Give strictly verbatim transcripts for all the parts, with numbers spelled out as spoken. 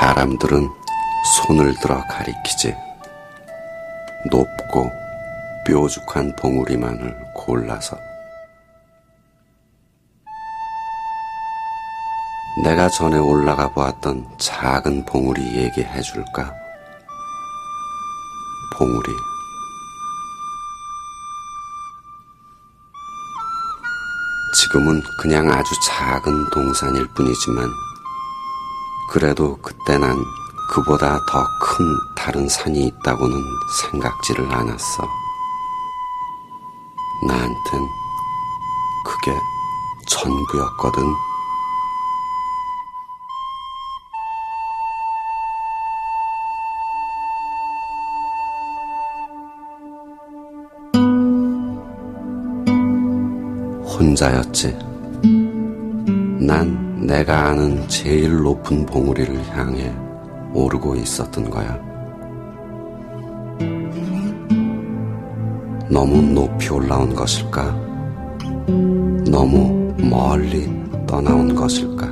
사람들은 손을 들어 가리키지. 높고 뾰족한 봉우리만을 골라서. 내가 전에 올라가 보았던 작은 봉우리 얘기해 줄까? 봉우리. 지금은 그냥 아주 작은 동산일 뿐이지만 그래도 그때 난 그보다 더 큰 다른 산이 있다고는 생각지를 않았어. 나한텐 그게 전부였거든. 혼자였지. 난 내가 아는 제일 높은 봉우리를 향해 오르고 있었던 거야. 너무 높이 올라온 것일까? 너무 멀리 떠나온 것일까?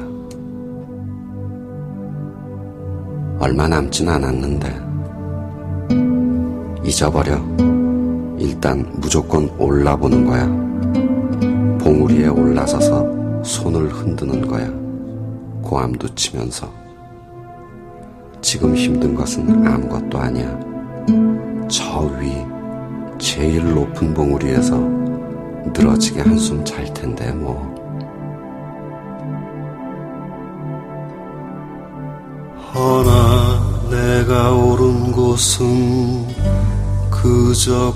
얼마 남진 않았는데 잊어버려. 일단 무조건 올라보는 거야. 봉우리에 올라서서 손을 흔드는 거야. 고함도 치면서. 지금 힘든 것은 아무것도 아니야. 저 위 제일 높은 봉우리에서 늘어지게 한숨 잘 텐데 뭐. 허나 내가 오른 곳은 그저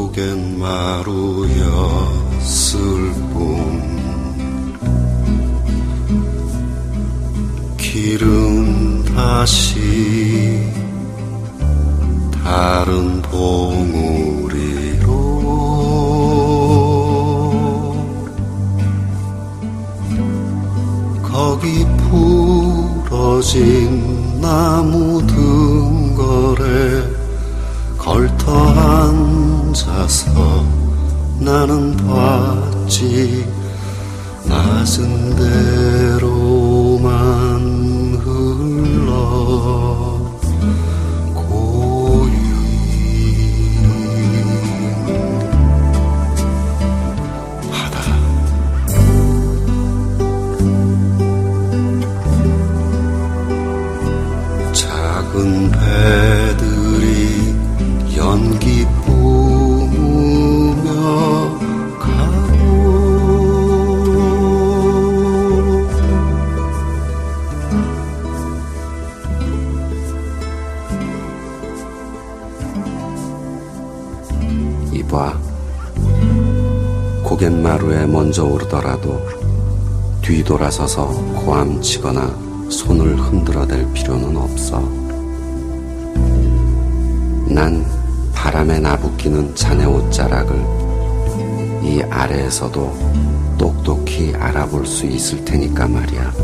고갯마루였을 뿐. 길은 다시 다른 봉우리로. 거기 부러진 나무 등걸에 걸터 앉아서 나는 봤지. 낮은 대로만 흘러 고인. 바다. 작은 배들이 연기 뿜으며 가고. 이봐, 고갯마루에 먼저 오르더라도 뒤돌아서서 고함치거나 손을 흔들어댈 필요는 없어. 난 바람에 나부끼는 자네 옷자락을 이 아래에서도 똑똑히 알아볼 수 있을 테니까 말이야.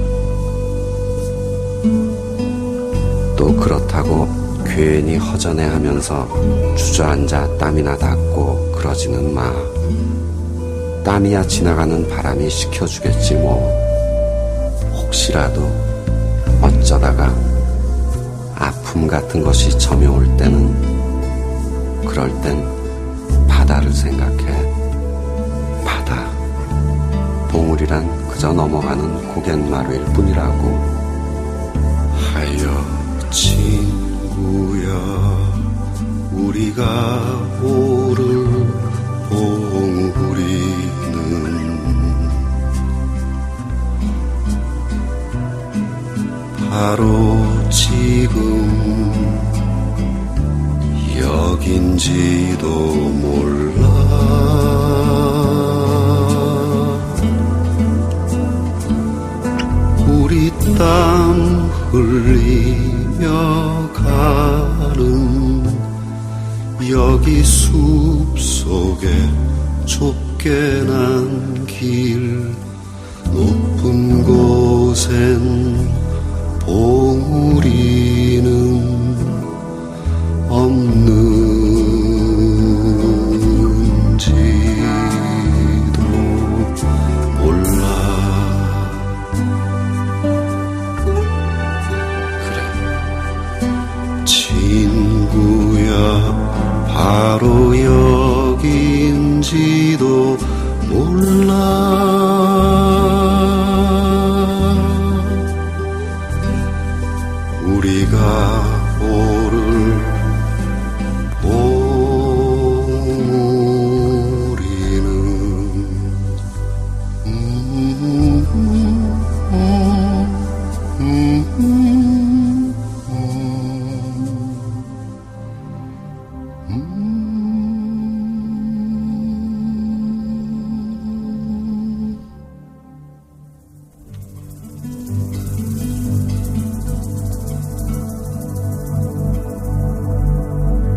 또 그렇다고 괜히 허전해하면서 주저앉아 땀이나 닦고 그러지는 마. 땀이야 지나가는 바람이 식혀주겠지 뭐. 혹시라도 어쩌다가 아픔 같은 것이 점여올 때는, 그럴 땐 바다를 생각해. 바다. 봉우리란 그저 넘어가는 고갯마루일 뿐이라고. 하여 친구야, 우리가 오를 봉우리는 바로 지금 여긴지도 몰라. 우리 땀 흘리며 가는 여기 숲속에 좁게 난 길. 높은 곳엔